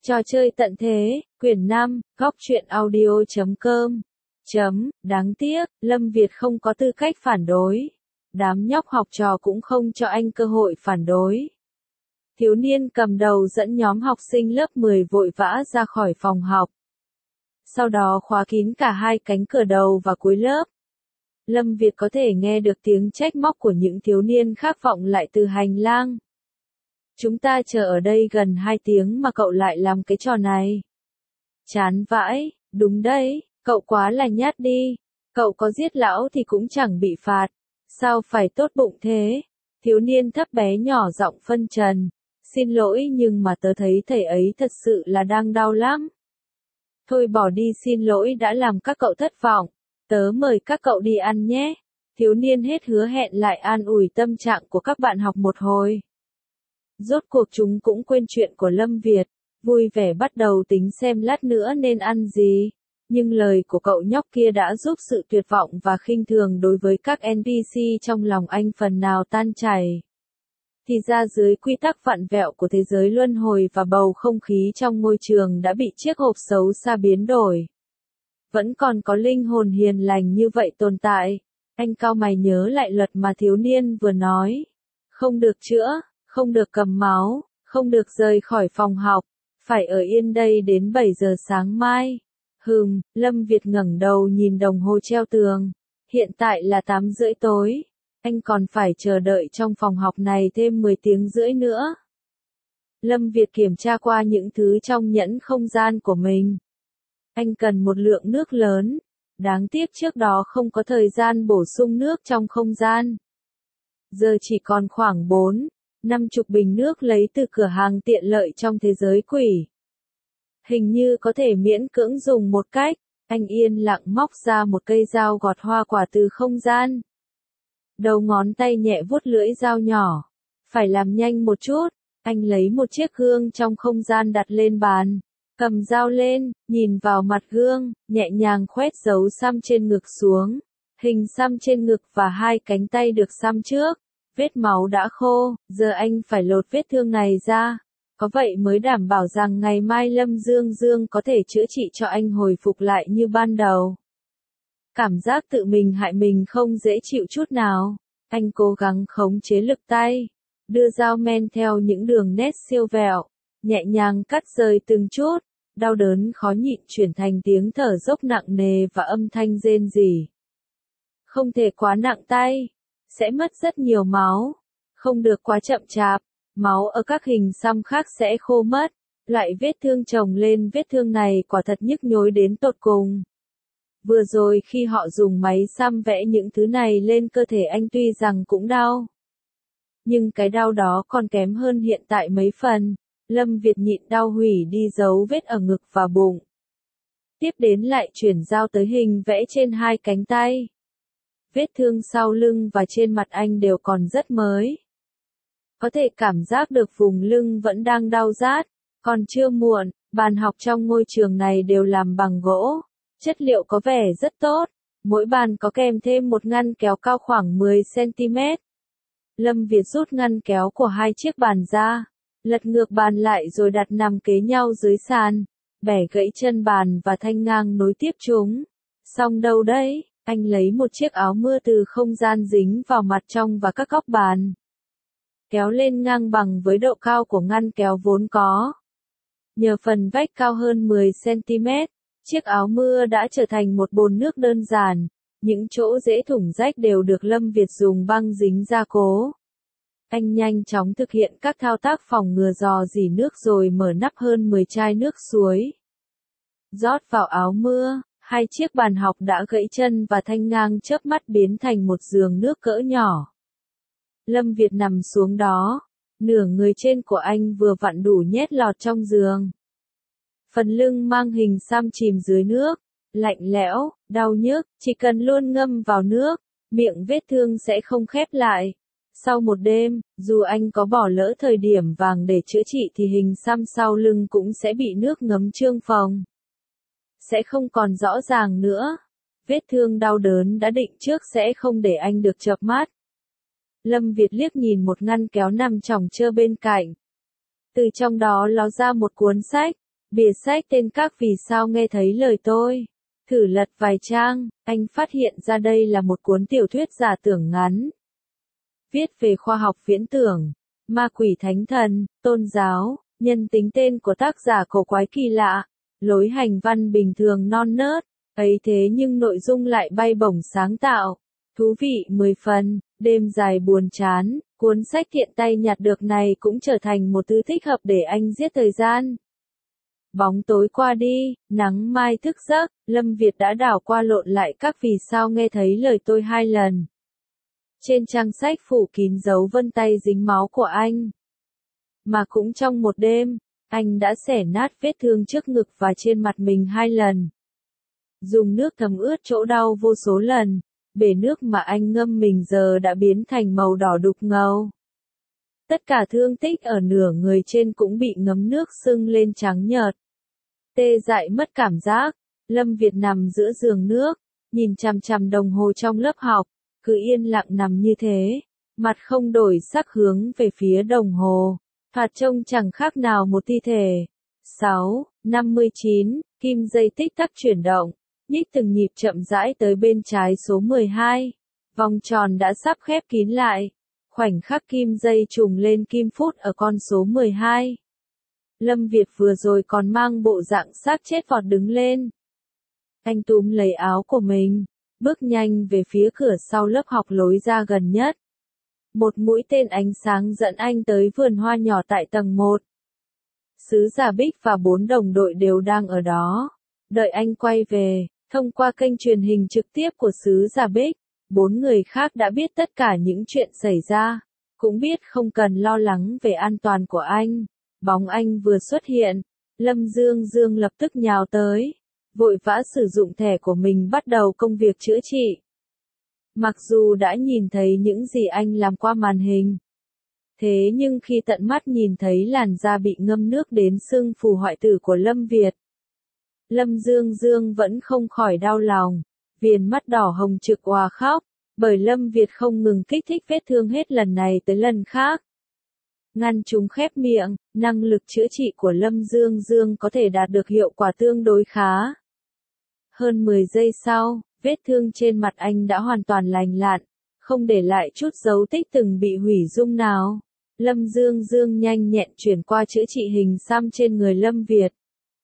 Trò chơi tận thế, quyển 5, góc truyện audio.com. Đáng tiếc, Lâm Việt không có tư cách phản đối. Đám nhóc học trò cũng không cho anh cơ hội phản đối. Thiếu niên cầm đầu dẫn nhóm học sinh lớp 10 vội vã ra khỏi phòng học. Sau đó khóa kín cả hai cánh cửa đầu và cuối lớp. Lâm Việt có thể nghe được tiếng trách móc của những thiếu niên khác vọng lại từ hành lang. Chúng ta chờ ở đây gần 2 tiếng mà cậu lại làm cái trò này. Chán vãi, đúng đấy, cậu quá là nhát đi. Cậu có giết lão thì cũng chẳng bị phạt. Sao phải tốt bụng thế? Thiếu niên thấp bé nhỏ giọng phân trần. Xin lỗi nhưng mà tớ thấy thầy ấy thật sự là đang đau lắm. Thôi bỏ đi, xin lỗi đã làm các cậu thất vọng. Tớ mời các cậu đi ăn nhé. Thiếu niên hết hứa hẹn lại an ủi tâm trạng của các bạn học một hồi. Rốt cuộc chúng cũng quên chuyện của Lâm Việt, vui vẻ bắt đầu tính xem lát nữa nên ăn gì. Nhưng lời của cậu nhóc kia đã giúp sự tuyệt vọng và khinh thường đối với các NPC trong lòng anh phần nào tan chảy. Thì ra dưới quy tắc vặn vẹo của thế giới luân hồi và bầu không khí trong ngôi trường đã bị chiếc hộp xấu xa biến đổi. Vẫn còn có linh hồn hiền lành như vậy tồn tại. Anh cau mày nhớ lại luật mà thiếu niên vừa nói. Không được chữa, không được cầm máu, không được rời khỏi phòng học, phải ở yên đây đến 7 giờ sáng mai. Lâm Việt ngẩng đầu nhìn đồng hồ treo tường. Hiện tại là 8 rưỡi tối. Anh còn phải chờ đợi trong phòng học này thêm 10 tiếng rưỡi nữa. Lâm Việt kiểm tra qua những thứ trong nhẫn không gian của mình. Anh cần một lượng nước lớn. Đáng tiếc trước đó không có thời gian bổ sung nước trong không gian. Giờ chỉ còn khoảng 50 bình nước lấy từ cửa hàng tiện lợi trong thế giới quỷ. Hình như có thể miễn cưỡng dùng một cách. Anh yên lặng móc ra một cây dao gọt hoa quả từ không gian. Đầu ngón tay nhẹ vuốt lưỡi dao nhỏ. Phải làm nhanh một chút. Anh lấy một chiếc gương trong không gian đặt lên bàn. Cầm dao lên, nhìn vào mặt gương, nhẹ nhàng khoét dấu xăm trên ngực xuống. Hình xăm trên ngực và hai cánh tay được xăm trước. Vết máu đã khô, giờ anh phải lột vết thương này ra. Có vậy mới đảm bảo rằng ngày mai Lâm Dương có thể chữa trị cho anh hồi phục lại như ban đầu. Cảm giác tự mình hại mình không dễ chịu chút nào. Anh cố gắng khống chế lực tay. Đưa dao men theo những đường nét siêu vẹo. Nhẹ nhàng cắt rời từng chút. Đau đớn khó nhịn chuyển thành tiếng thở dốc nặng nề và âm thanh rên rỉ. Không thể quá nặng tay. Sẽ mất rất nhiều máu. Không được quá chậm chạp. Máu ở các hình xăm khác sẽ khô mất. Loại vết thương chồng lên vết thương này quả thật nhức nhối đến tột cùng. Vừa rồi khi họ dùng máy xăm vẽ những thứ này lên cơ thể anh tuy rằng cũng đau. Nhưng cái đau đó còn kém hơn hiện tại mấy phần. Lâm Việt nhịn đau hủy đi dấu vết ở ngực và bụng. Tiếp đến lại chuyển dao tới hình vẽ trên hai cánh tay. Vết thương sau lưng và trên mặt anh đều còn rất mới. Có thể cảm giác được vùng lưng vẫn đang đau rát. Còn chưa muộn, bàn học trong ngôi trường này đều làm bằng gỗ. Chất liệu có vẻ rất tốt. Mỗi bàn có kèm thêm một ngăn kéo cao khoảng 10 cm. Lâm Việt rút ngăn kéo của hai chiếc bàn ra. Lật ngược bàn lại rồi đặt nằm kế nhau dưới sàn. Bẻ gãy chân bàn và thanh ngang nối tiếp chúng. Xong đâu đấy, anh lấy một chiếc áo mưa từ không gian dính vào mặt trong và các góc bàn. Kéo lên ngang bằng với độ cao của ngăn kéo vốn có. Nhờ phần vách cao hơn 10 cm, chiếc áo mưa đã trở thành một bồn nước đơn giản. Những chỗ dễ thủng rách đều được Lâm Việt dùng băng dính gia cố. Anh nhanh chóng thực hiện các thao tác phòng ngừa rò rỉ nước rồi mở nắp hơn 10 chai nước suối. Rót vào áo mưa, hai chiếc bàn học đã gãy chân và thanh ngang chớp mắt biến thành một giường nước cỡ nhỏ. Lâm Việt nằm xuống đó, nửa người trên của anh vừa vặn đủ nhét lọt trong giường. Phần lưng mang hình xăm chìm dưới nước, lạnh lẽo, đau nhức, chỉ cần luôn ngâm vào nước, miệng vết thương sẽ không khép lại. Sau một đêm, dù anh có bỏ lỡ thời điểm vàng để chữa trị thì hình xăm sau lưng cũng sẽ bị nước ngấm trương phồng. Sẽ không còn rõ ràng nữa. Vết thương đau đớn đã định trước sẽ không để anh được chợp mắt. Lâm Việt liếc nhìn một ngăn kéo nằm chồng chơ bên cạnh. Từ trong đó ló ra một cuốn sách. Bìa sách tên Các vì sao nghe thấy lời tôi. Thử lật vài trang, anh phát hiện ra đây là một cuốn tiểu thuyết giả tưởng ngắn. Viết về khoa học viễn tưởng, ma quỷ thánh thần, tôn giáo, nhân tính tên của tác giả cổ quái kỳ lạ, lối hành văn bình thường non nớt, ấy thế nhưng nội dung lại bay bổng sáng tạo, thú vị 10 phần, đêm dài buồn chán, cuốn sách tiện tay nhặt được này cũng trở thành một thứ thích hợp để anh giết thời gian. Bóng tối qua đi, nắng mai thức giấc, Lâm Việt đã đảo qua lộn lại Các vì sao nghe thấy lời tôi 2 lần. Trên trang sách phủ kín dấu vân tay dính máu của anh. Mà cũng trong một đêm, anh đã xẻ nát vết thương trước ngực và trên mặt mình 2 lần. Dùng nước thấm ướt chỗ đau vô số lần, bể nước mà anh ngâm mình giờ đã biến thành màu đỏ đục ngầu. Tất cả thương tích ở nửa người trên cũng bị ngấm nước sưng lên trắng nhợt. Tê dại mất cảm giác, Lâm Việt nằm giữa giường nước, nhìn chằm chằm đồng hồ trong lớp học, cứ yên lặng nằm như thế, mặt không đổi sắc hướng về phía đồng hồ, thoạt trông chẳng khác nào một thi thể. 6:59, kim dây tích tắc chuyển động, nhích từng nhịp chậm rãi tới bên trái số 12. Vòng tròn đã sắp khép kín lại. Khoảnh khắc kim dây trùng lên kim phút ở con số 12. Lâm Việt vừa rồi còn mang bộ dạng xác chết vọt đứng lên. Anh túm lấy áo của mình, bước nhanh về phía cửa sau lớp học lối ra gần nhất. Một mũi tên ánh sáng dẫn anh tới vườn hoa nhỏ tại tầng 1. Sứ Giả Bích và 4 đồng đội đều đang ở đó. Đợi anh quay về, thông qua kênh truyền hình trực tiếp của Sứ Giả Bích, 4 người khác đã biết tất cả những chuyện xảy ra, cũng biết không cần lo lắng về an toàn của anh. Bóng anh vừa xuất hiện, Lâm Dương Dương lập tức nhào tới, vội vã sử dụng thẻ của mình bắt đầu công việc chữa trị. Mặc dù đã nhìn thấy những gì anh làm qua màn hình, thế nhưng khi tận mắt nhìn thấy làn da bị ngâm nước đến sưng phù hoại tử của Lâm Việt, Lâm Dương Dương vẫn không khỏi đau lòng, viền mắt đỏ hồng trực òa khóc, bởi Lâm Việt không ngừng kích thích vết thương hết lần này tới lần khác. Ngăn chúng khép miệng, năng lực chữa trị của Lâm Dương Dương có thể đạt được hiệu quả tương đối khá. Hơn 10 giây sau, vết thương trên mặt anh đã hoàn toàn lành lặn, không để lại chút dấu tích từng bị hủy dung nào. Lâm Dương Dương nhanh nhẹn chuyển qua chữa trị hình xăm trên người Lâm Việt.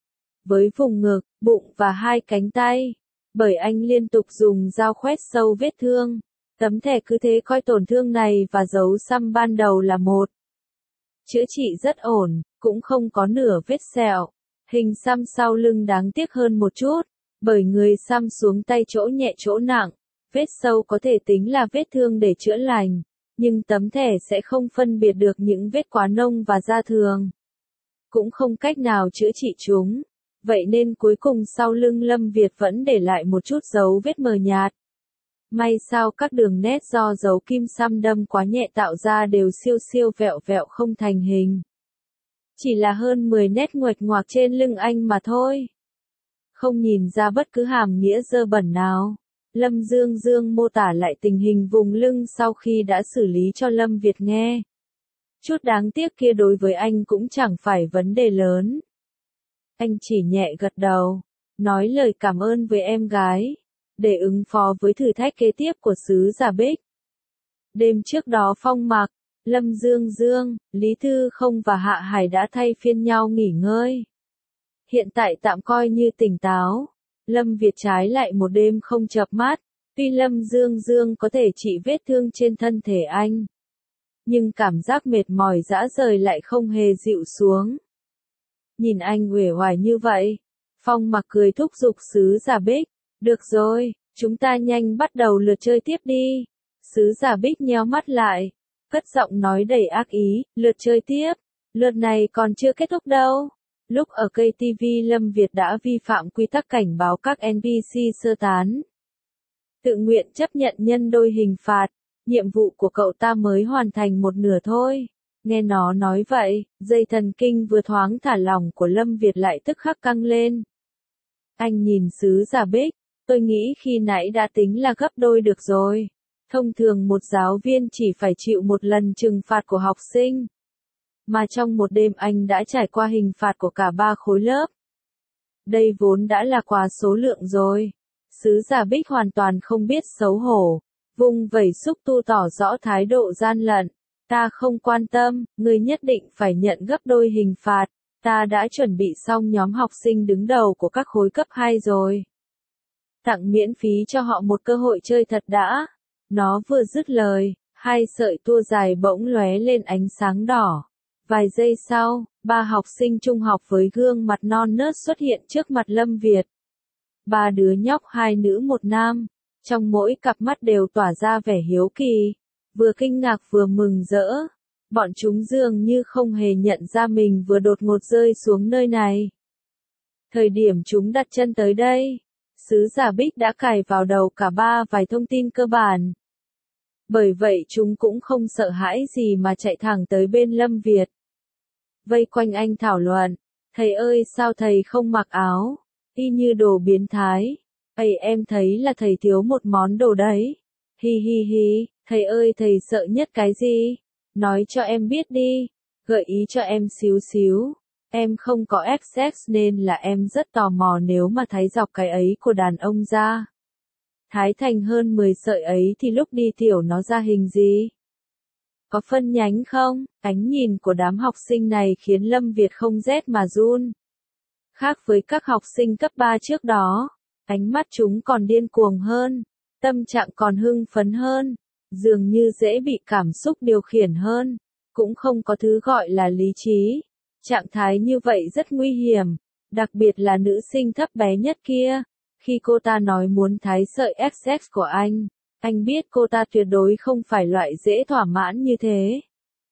Với vùng ngực, bụng và 2 cánh tay. Bởi anh liên tục dùng dao khoét sâu vết thương. Tấm thẻ cứ thế coi tổn thương này và dấu xăm ban đầu là một. Chữa trị rất ổn, cũng không có nửa vết sẹo. Hình xăm sau lưng đáng tiếc hơn một chút, bởi người xăm xuống tay chỗ nhẹ chỗ nặng. Vết sâu có thể tính là vết thương để chữa lành, nhưng tấm thẻ sẽ không phân biệt được những vết quá nông và da thường. Cũng không cách nào chữa trị chúng. Vậy nên cuối cùng sau lưng Lâm Việt vẫn để lại một chút dấu vết mờ nhạt. May sao các đường nét do dấu kim xăm đâm quá nhẹ tạo ra đều siêu siêu vẹo vẹo không thành hình. Chỉ là hơn 10 nét nguệch ngoạc trên lưng anh mà thôi. Không nhìn ra bất cứ hàm nghĩa dơ bẩn nào. Lâm Dương Dương mô tả lại tình hình vùng lưng sau khi đã xử lý cho Lâm Việt nghe. Chút đáng tiếc kia đối với anh cũng chẳng phải vấn đề lớn. Anh chỉ nhẹ gật đầu, nói lời cảm ơn với em gái, để ứng phó với thử thách kế tiếp của Sứ Giả Bích. Đêm trước đó Phong Mặc, Lâm Dương Dương, Lý Thư Không và Hạ Hải đã thay phiên nhau nghỉ ngơi. Hiện tại tạm coi như tỉnh táo, Lâm Việt trái lại một đêm không chợp mắt, tuy Lâm Dương Dương có thể trị vết thương trên thân thể anh, nhưng cảm giác mệt mỏi rã rời lại không hề dịu xuống. Nhìn anh uể oải như vậy, Phong Mặc cười thúc giục Sứ Giả Bích, được rồi, chúng ta nhanh bắt đầu lượt chơi tiếp đi. Sứ Giả Bích nheo mắt lại, cất giọng nói đầy ác ý, lượt chơi tiếp, lượt này còn chưa kết thúc đâu. Lúc ở cây TV Lâm Việt đã vi phạm quy tắc cảnh báo các NPC sơ tán. Tự nguyện chấp nhận nhân đôi hình phạt, nhiệm vụ của cậu ta mới hoàn thành một nửa thôi. Nghe nó nói vậy, dây thần kinh vừa thoáng thả lỏng của Lâm Việt lại tức khắc căng lên. Anh nhìn Sứ Giả Bích, tôi nghĩ khi nãy đã tính là gấp đôi được rồi. Thông thường một giáo viên chỉ phải chịu một lần trừng phạt của học sinh. Mà trong một đêm anh đã trải qua hình phạt của cả 3 khối lớp. Đây vốn đã là quá số lượng rồi. Sứ giả Bích hoàn toàn không biết xấu hổ, vung vẩy xúc tu tỏ rõ thái độ gian lận. Ta không quan tâm, ngươi nhất định phải nhận gấp đôi hình phạt. Ta đã chuẩn bị xong nhóm học sinh đứng đầu của các khối cấp 2 rồi. Tặng miễn phí cho họ một cơ hội chơi thật đã. Nó vừa dứt lời, hai sợi tua dài bỗng lóe lên ánh sáng đỏ. Vài giây sau, ba học sinh trung học với gương mặt non nớt xuất hiện trước mặt Lâm Việt. Ba đứa nhóc, hai nữ một nam, trong mỗi cặp mắt đều tỏa ra vẻ hiếu kỳ, vừa kinh ngạc vừa mừng rỡ. Bọn chúng dường như không hề nhận ra mình vừa đột ngột rơi xuống nơi này. Thời điểm chúng đặt chân tới đây, sứ giả Bích đã cài vào đầu cả ba vài thông tin cơ bản. Bởi vậy chúng cũng không sợ hãi gì mà chạy thẳng tới bên Lâm Việt. Vây quanh anh thảo luận, thầy ơi sao thầy không mặc áo, y như đồ biến thái. Ây em thấy là thầy thiếu một món đồ đấy. Hi hi hi, thầy ơi thầy sợ nhất cái gì? Nói cho em biết đi, gợi ý cho em xíu xíu. Em không có XX nên là em rất tò mò nếu mà thái dọc cái ấy của đàn ông ra. Thái thành hơn 10 sợi ấy thì lúc đi tiểu nó ra hình gì? Có phân nhánh không? Ánh nhìn của đám học sinh này khiến Lâm Việt không rét mà run. Khác với các học sinh cấp 3 trước đó, ánh mắt chúng còn điên cuồng hơn, tâm trạng còn hưng phấn hơn, dường như dễ bị cảm xúc điều khiển hơn, cũng không có thứ gọi là lý trí. Trạng thái như vậy rất nguy hiểm, đặc biệt là nữ sinh thấp bé nhất kia. Khi cô ta nói muốn thái sợi XX của anh biết cô ta tuyệt đối không phải loại dễ thỏa mãn như thế.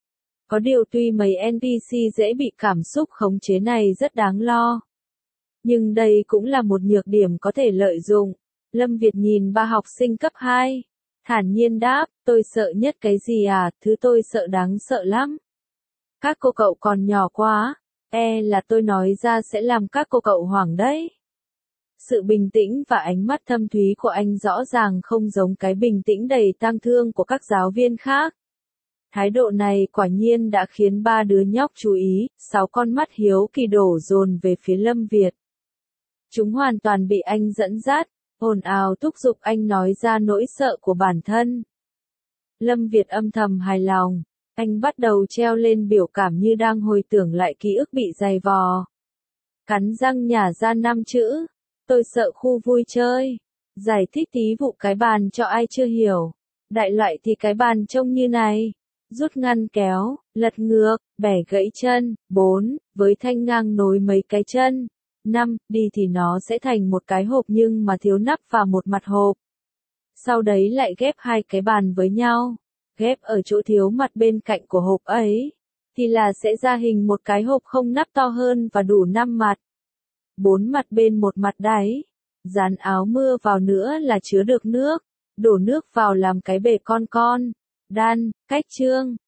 Có điều tuy mấy NPC dễ bị cảm xúc khống chế này rất đáng lo, nhưng đây cũng là một nhược điểm có thể lợi dụng. Lâm Việt nhìn ba học sinh cấp 2, thản nhiên đáp, tôi sợ nhất cái gì à, thứ tôi sợ đáng sợ lắm. Các cô cậu còn nhỏ quá, là tôi nói ra sẽ làm các cô cậu hoảng đấy. Sự bình tĩnh và ánh mắt thâm thúy của anh rõ ràng không giống cái bình tĩnh đầy tang thương của các giáo viên khác. Thái độ này quả nhiên đã khiến ba đứa nhóc chú ý, 6 con mắt hiếu kỳ đổ dồn về phía Lâm Việt. Chúng hoàn toàn bị anh dẫn dắt, ồn ào thúc giục anh nói ra nỗi sợ của bản thân. Lâm Việt âm thầm hài lòng, anh bắt đầu treo lên biểu cảm như đang hồi tưởng lại ký ức bị dày vò. Cắn răng nhả ra 5 chữ, tôi sợ khu vui chơi. Giải thích tí vụ cái bàn cho ai chưa hiểu. Đại loại thì cái bàn trông như này. Rút ngăn kéo, lật ngược, bẻ gãy chân. 4. Với thanh ngang nối mấy cái chân. 5. Đi thì nó sẽ thành một cái hộp nhưng mà thiếu nắp và một mặt hộp. Sau đấy lại ghép hai cái bàn với nhau. Ghép ở chỗ thiếu mặt bên cạnh của hộp ấy. Thì là sẽ ra hình một cái hộp không nắp to hơn và đủ 5 mặt. 4 mặt bên một mặt đáy. Dán áo mưa vào nữa là chứa được nước. Đổ nước vào làm cái bể con. Đan, cách chương.